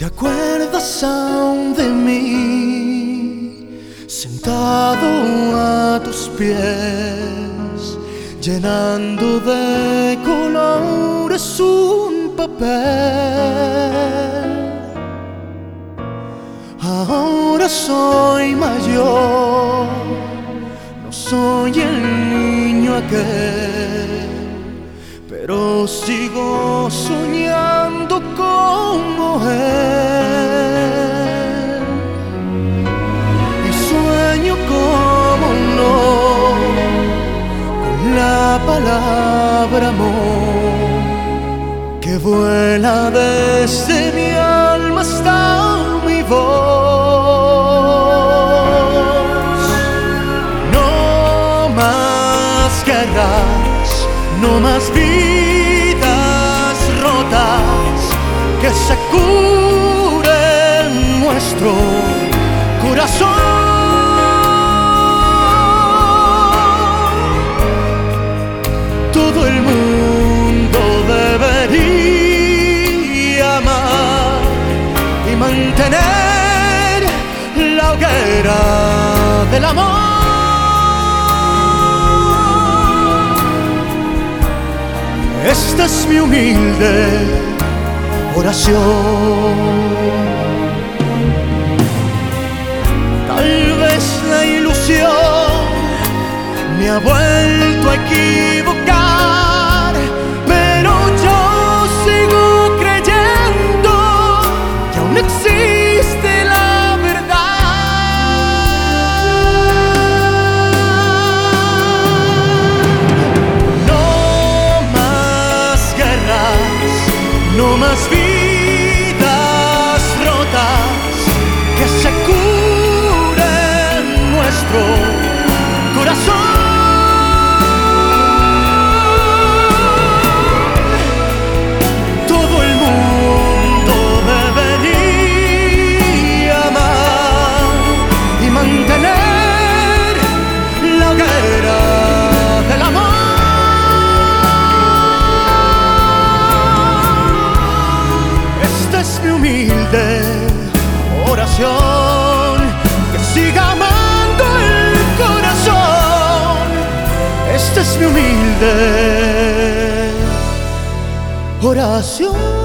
¿Te acuerdas aún de mí, sentado a tus pies, llenando de colores un papel? Ahora soy mayor, no soy el niño aquel, pero sigo soñando como él. Y sueño como no, con la palabra amor, que vuela desde mi alma hasta mi voz. No más guerras, no más vidas rotas, que se cure nuestro corazón. Todo el mundo debería amar y mantener la hoguera del amor. Esta es mi humilde oración. Tal vez la ilusión me ha vuelto a equivocar, pero yo sigo creyendo que aún existe la verdad. No más guerras, no más vidas rotas, que se cure nuestro corazón. Todo el mundo debería amar y mantener la hoguera del amor. Es mi humilde oración, que siga amando el corazón. Esta es mi humilde oración.